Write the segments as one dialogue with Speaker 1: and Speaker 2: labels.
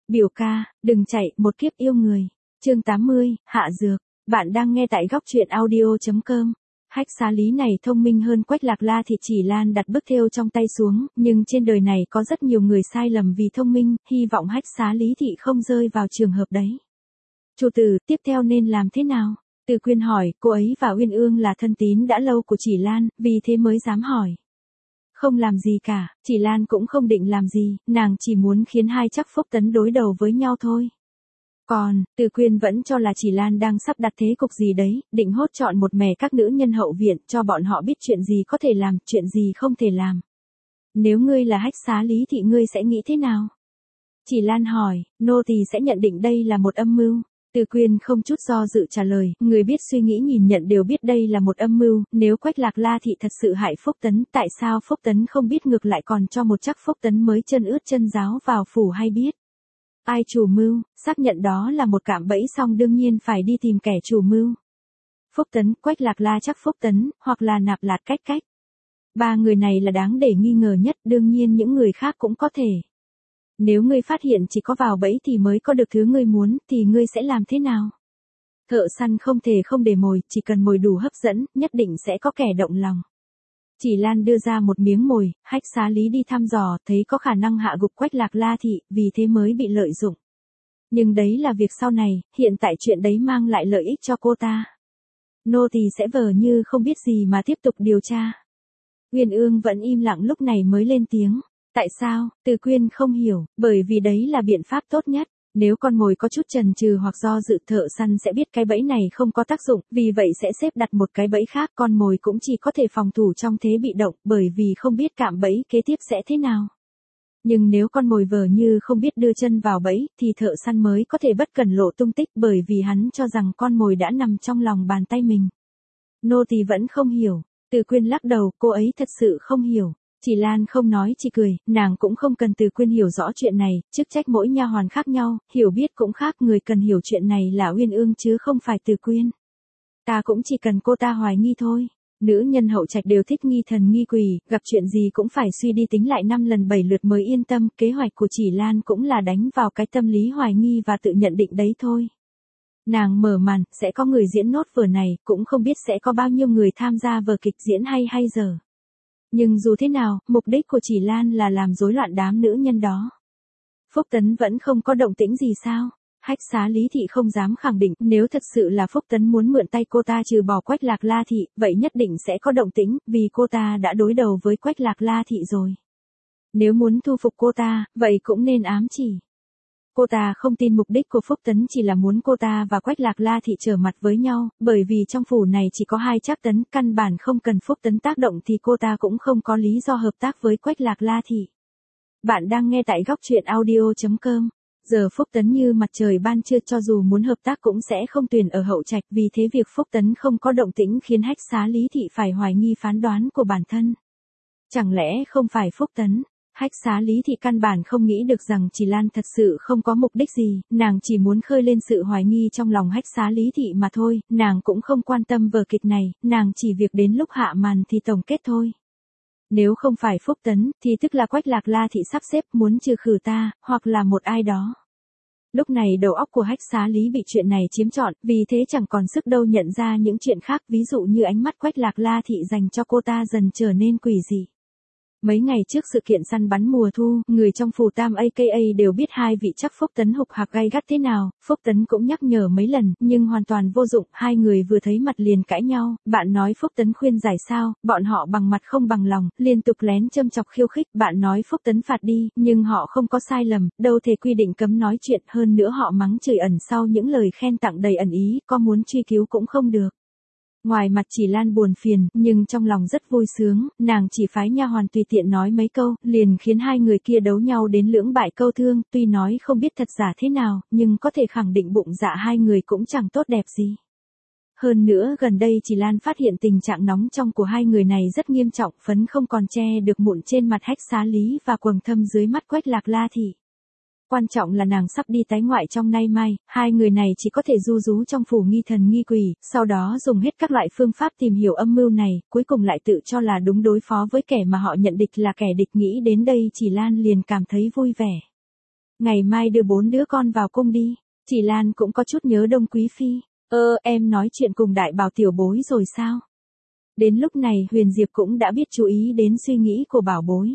Speaker 1: Biểu ca, đừng chạy, một kiếp yêu người. Chương 80, hạ dược. Bạn đang nghe tại góc truyện audio.com. Hách Xá Lý này thông minh hơn Quách Lạc La thì Chỉ Lan đặt bức thêu trong tay xuống, nhưng trên đời này có rất nhiều người sai lầm vì thông minh, hy vọng Hách Xá Lý thị không rơi vào trường hợp đấy. Chủ tử, tiếp theo nên làm thế nào? Từ Quyên hỏi, cô ấy và Uyên Ương là thân tín đã lâu của Chỉ Lan, vì thế mới dám hỏi. Không làm gì cả, Chỉ Lan cũng không định làm gì, nàng chỉ muốn khiến hai chắc Phúc Tấn đối đầu với nhau thôi. Còn, Từ Quyên vẫn cho là Chỉ Lan đang sắp đặt thế cục gì đấy, định hốt chọn một mẻ các nữ nhân hậu viện cho bọn họ biết chuyện gì có thể làm, chuyện gì không thể làm. Nếu ngươi là Hách Xá Lý thì ngươi sẽ nghĩ thế nào? Chỉ Lan hỏi, nô tỳ sẽ nhận định đây là một âm mưu. Từ Quyên không chút do dự trả lời, người biết suy nghĩ nhìn nhận đều biết đây là một âm mưu, nếu Quách Lạc La thị thật sự hại Phúc Tấn, tại sao Phúc Tấn không biết ngược lại còn cho một chắc Phúc Tấn mới chân ướt chân ráo vào phủ hay biết? Ai chủ mưu, xác nhận đó là một cạm bẫy xong đương nhiên phải đi tìm kẻ chủ mưu. Phúc Tấn, Quách Lạc La chắc Phúc Tấn, hoặc là Nạp Lạt Cách Cách. Ba người này là đáng để nghi ngờ nhất, đương nhiên những người khác cũng có thể. Nếu ngươi phát hiện chỉ có vào bẫy thì mới có được thứ ngươi muốn, thì ngươi sẽ làm thế nào? Thợ săn không thể không để mồi, chỉ cần mồi đủ hấp dẫn, nhất định sẽ có kẻ động lòng. Chỉ Lan đưa ra một miếng mồi, Hách Xá Lý đi thăm dò, thấy có khả năng hạ gục Quách Lạc La thị, vì thế mới bị lợi dụng. Nhưng đấy là việc sau này, hiện tại chuyện đấy mang lại lợi ích cho cô ta. Nô tỳ sẽ vờ như không biết gì mà tiếp tục điều tra. Uyên Ương vẫn im lặng lúc này mới lên tiếng. Tại sao? Từ Quyên không hiểu, bởi vì đấy là biện pháp tốt nhất. Nếu con mồi có chút chần chừ hoặc do dự, thợ săn sẽ biết cái bẫy này không có tác dụng, vì vậy sẽ xếp đặt một cái bẫy khác, con mồi cũng chỉ có thể phòng thủ trong thế bị động, bởi vì không biết cạm bẫy kế tiếp sẽ thế nào. Nhưng nếu con mồi vờ như không biết đưa chân vào bẫy, thì thợ săn mới có thể bất cần lộ tung tích, bởi vì hắn cho rằng con mồi đã nằm trong lòng bàn tay mình. Nô tỳ vẫn không hiểu. Từ Quyên lắc đầu, cô ấy thật sự không hiểu. Chỉ Lan không nói chỉ cười, nàng cũng không cần Từ Quyên hiểu rõ chuyện này, chức trách mỗi nha hoàn khác nhau, hiểu biết cũng khác, người cần hiểu chuyện này là Uyên Ương chứ không phải Từ Quyên. Ta cũng chỉ cần cô ta hoài nghi thôi. Nữ nhân hậu trạch đều thích nghi thần nghi quỷ, gặp chuyện gì cũng phải suy đi tính lại 5 lần 7 lượt mới yên tâm, kế hoạch của Chỉ Lan cũng là đánh vào cái tâm lý hoài nghi và tự nhận định đấy thôi. Nàng mở màn, sẽ có người diễn nốt vở này, cũng không biết sẽ có bao nhiêu người tham gia vở kịch diễn hay dở. Nhưng dù thế nào, mục đích của Chỉ Lan là làm rối loạn đám nữ nhân đó. Phúc Tấn vẫn không có động tĩnh gì sao? Hách Xá Lý thị không dám khẳng định, nếu thật sự là Phúc Tấn muốn mượn tay cô ta trừ bỏ Quách Lạc La thị, vậy nhất định sẽ có động tĩnh, vì cô ta đã đối đầu với Quách Lạc La thị rồi. Nếu muốn thu phục cô ta, vậy cũng nên ám chỉ. Cô ta không tin mục đích của Phúc Tấn chỉ là muốn cô ta và Quách Lạc La thị trở mặt với nhau, bởi vì trong phủ này chỉ có hai chắc Tấn, căn bản không cần Phúc Tấn tác động thì cô ta cũng không có lý do hợp tác với Quách Lạc La thị. Bạn đang nghe tại góc truyện audio.com. Giờ Phúc Tấn như mặt trời ban trưa, cho dù muốn hợp tác cũng sẽ không tuyển ở hậu trạch, vì thế việc Phúc Tấn không có động tĩnh khiến Hách Xá Lý thị phải hoài nghi phán đoán của bản thân. Chẳng lẽ không phải Phúc Tấn? Hách Xá Lý thị căn bản không nghĩ được rằng Chỉ Lan thật sự không có mục đích gì, nàng chỉ muốn khơi lên sự hoài nghi trong lòng Hách Xá Lý thị mà thôi, nàng cũng không quan tâm vở kịch này, nàng chỉ việc đến lúc hạ màn thì tổng kết thôi. Nếu không phải Phúc Tấn, thì tức là Quách Lạc La thị sắp xếp muốn trừ khử ta, hoặc là một ai đó. Lúc này đầu óc của Hách Xá Lý bị chuyện này chiếm trọn, vì thế chẳng còn sức đâu nhận ra những chuyện khác, ví dụ như ánh mắt Quách Lạc La thị dành cho cô ta dần trở nên quỷ dị. Mấy ngày trước sự kiện săn bắn mùa thu, người trong phủ Tam aka đều biết hai vị chắc Phúc Tấn hục hạc gay gắt thế nào, Phúc Tấn cũng nhắc nhở mấy lần, nhưng hoàn toàn vô dụng, hai người vừa thấy mặt liền cãi nhau, bạn nói Phúc Tấn khuyên giải sao, bọn họ bằng mặt không bằng lòng, liên tục lén châm chọc khiêu khích, bạn nói Phúc Tấn phạt đi, nhưng họ không có sai lầm, đâu thể quy định cấm nói chuyện, hơn nữa họ mắng chửi ẩn sau những lời khen tặng đầy ẩn ý, có muốn truy cứu cũng không được. Ngoài mặt Chỉ Lan buồn phiền, nhưng trong lòng rất vui sướng, nàng chỉ phái nha hoàn tùy tiện nói mấy câu, liền khiến hai người kia đấu nhau đến lưỡng bại câu thương, tuy nói không biết thật giả thế nào, nhưng có thể khẳng định bụng dạ hai người cũng chẳng tốt đẹp gì. Hơn nữa gần đây Chỉ Lan phát hiện tình trạng nóng trong của hai người này rất nghiêm trọng, phấn không còn che được mụn trên mặt Hách Xá Lý và quầng thâm dưới mắt Quách Lạc La thị. Quan trọng là nàng sắp đi tái ngoại trong nay mai, hai người này chỉ có thể ru rú trong phủ nghi thần nghi quỷ, sau đó dùng hết các loại phương pháp tìm hiểu âm mưu này, cuối cùng lại tự cho là đúng đối phó với kẻ mà họ nhận địch là kẻ địch. Nghĩ đến đây Chỉ Lan liền cảm thấy vui vẻ. Ngày mai đưa 4 đứa con vào cung đi. Chỉ Lan cũng có chút nhớ Đông Quý Phi. Em nói chuyện cùng đại bảo tiểu bối rồi sao? Đến lúc này Huyền Diệp cũng đã biết chú ý đến suy nghĩ của bảo bối.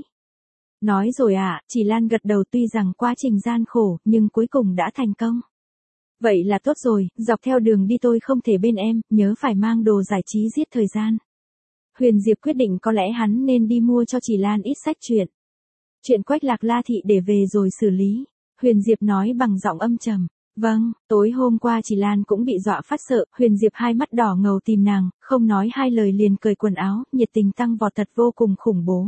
Speaker 1: Nói rồi ạ, Chỉ Lan gật đầu, tuy rằng quá trình gian khổ, nhưng cuối cùng đã thành công. Vậy là tốt rồi, dọc theo đường đi tôi không thể bên em, nhớ phải mang đồ giải trí giết thời gian. Huyền Diệp quyết định có lẽ hắn nên đi mua cho Chỉ Lan ít sách truyện. Chuyện Quách Lạc La Thị để về rồi xử lý. Huyền Diệp nói bằng giọng âm trầm. Vâng, tối hôm qua Chỉ Lan cũng bị dọa phát sợ, Huyền Diệp hai mắt đỏ ngầu tìm nàng, không nói hai lời liền cởi quần áo, nhiệt tình tăng vọt thật vô cùng khủng bố.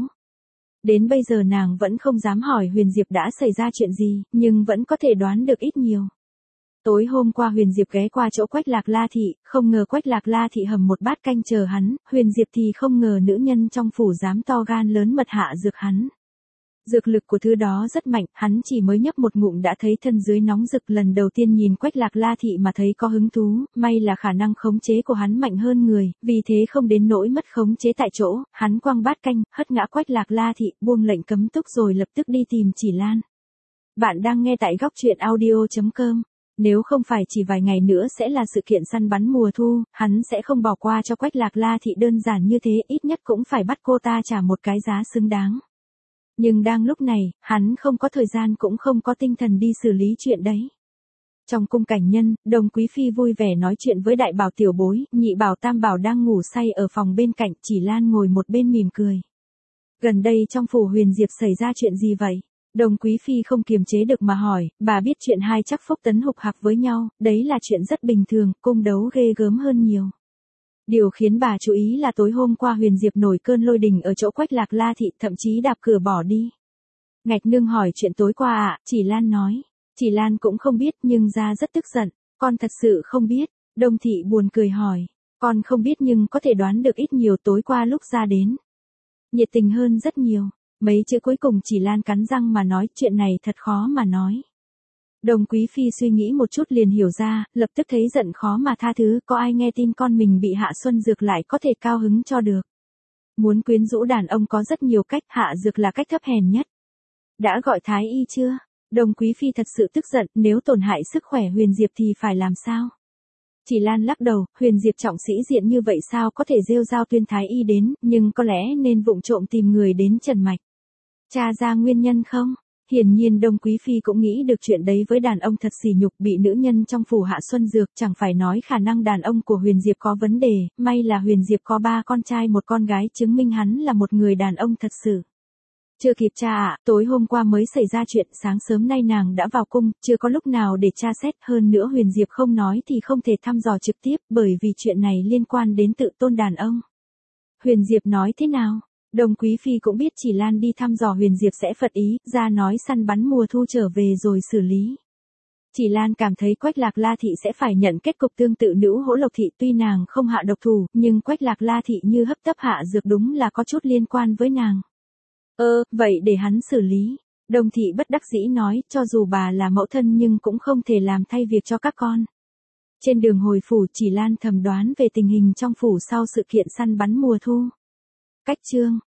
Speaker 1: Đến bây giờ nàng vẫn không dám hỏi Huyền Diệp đã xảy ra chuyện gì, nhưng vẫn có thể đoán được ít nhiều. Tối hôm qua Huyền Diệp ghé qua chỗ Quách Lạc La Thị, không ngờ Quách Lạc La Thị hầm một bát canh chờ hắn, Huyền Diệp thì không ngờ nữ nhân trong phủ dám to gan lớn mật hạ dược hắn. Dược lực của thứ đó rất mạnh, hắn chỉ mới nhấp một ngụm đã thấy thân dưới nóng rực, lần đầu tiên nhìn Quách Lạc La Thị mà thấy có hứng thú, may là khả năng khống chế của hắn mạnh hơn người, vì thế không đến nỗi mất khống chế tại chỗ, hắn quăng bát canh, hất ngã Quách Lạc La Thị, buông lệnh cấm túc rồi lập tức đi tìm Chỉ Lan. Bạn đang nghe tại góc truyện audio.com. Nếu không phải chỉ vài ngày nữa sẽ là sự kiện săn bắn mùa thu, hắn sẽ không bỏ qua cho Quách Lạc La Thị đơn giản như thế, ít nhất cũng phải bắt cô ta trả một cái giá xứng đáng. Nhưng đang lúc này, hắn không có thời gian cũng không có tinh thần đi xử lý chuyện đấy. Trong cung cảnh nhân, Đồng Quý Phi vui vẻ nói chuyện với đại bảo tiểu bối, nhị bảo tam bảo đang ngủ say ở phòng bên cạnh, Chỉ Lan ngồi một bên mỉm cười. Gần đây trong phủ Huyền Diệp xảy ra chuyện gì vậy? Đồng Quý Phi không kiềm chế được mà hỏi, bà biết chuyện hai chắc Phúc Tấn hục hạc với nhau, đấy là chuyện rất bình thường, cung đấu ghê gớm hơn nhiều. Điều khiến bà chú ý là tối hôm qua Huyền Diệp nổi cơn lôi đình ở chỗ Quách Lạc La Thị, thậm chí đạp cửa bỏ đi. Ngạch nương hỏi chuyện tối qua ạ, Chỉ Lan nói. Chỉ Lan cũng không biết nhưng ra rất tức giận, con thật sự không biết. Đông Thị buồn cười hỏi, con không biết nhưng có thể đoán được ít nhiều tối qua lúc ra đến. Nhiệt tình hơn rất nhiều, mấy chữ cuối cùng Chỉ Lan cắn răng mà nói, chuyện này thật khó mà nói. Đồng Quý Phi suy nghĩ một chút liền hiểu ra, lập tức thấy giận khó mà tha thứ, có ai nghe tin con mình bị hạ xuân dược lại có thể cao hứng cho được. Muốn quyến rũ đàn ông có rất nhiều cách, hạ dược là cách thấp hèn nhất. Đã gọi thái y chưa? Đồng Quý Phi thật sự tức giận, nếu tổn hại sức khỏe Huyền Diệp thì phải làm sao? Chỉ Lan lắc đầu, Huyền Diệp trọng sĩ diện như vậy sao có thể rêu rao tuyên thái y đến, nhưng có lẽ nên vụng trộm tìm người đến trần mạch. Tra ra nguyên nhân không? Hiển nhiên Đông Quý Phi cũng nghĩ được chuyện đấy, với đàn ông thật sỉ nhục bị nữ nhân trong phủ hạ xuân dược, chẳng phải nói khả năng đàn ông của Huyền Diệp có vấn đề, may là Huyền Diệp có 3 con trai một con gái, chứng minh hắn là một người đàn ông thật sự. Chưa kịp tra ạ, tối hôm qua mới xảy ra chuyện, sáng sớm nay nàng đã vào cung, chưa có lúc nào để tra xét, hơn nữa Huyền Diệp không nói thì không thể thăm dò trực tiếp, bởi vì chuyện này liên quan đến tự tôn đàn ông. Huyền Diệp nói thế nào? Đồng Quý Phi cũng biết Chỉ Lan đi thăm dò Huyền Diệp sẽ phật ý, ra nói săn bắn mùa thu trở về rồi xử lý. Chỉ Lan cảm thấy Quách Lạc La Thị sẽ phải nhận kết cục tương tự Nữ Hỗ Lộc Thị, tuy nàng không hạ độc thủ, nhưng Quách Lạc La Thị như hấp tấp hạ dược đúng là có chút liên quan với nàng. Vậy để hắn xử lý. Đồng Thị bất đắc dĩ nói, cho dù bà là mẫu thân nhưng cũng không thể làm thay việc cho các con. Trên đường hồi phủ Chỉ Lan thầm đoán về tình hình trong phủ sau sự kiện săn bắn mùa thu. Cách chương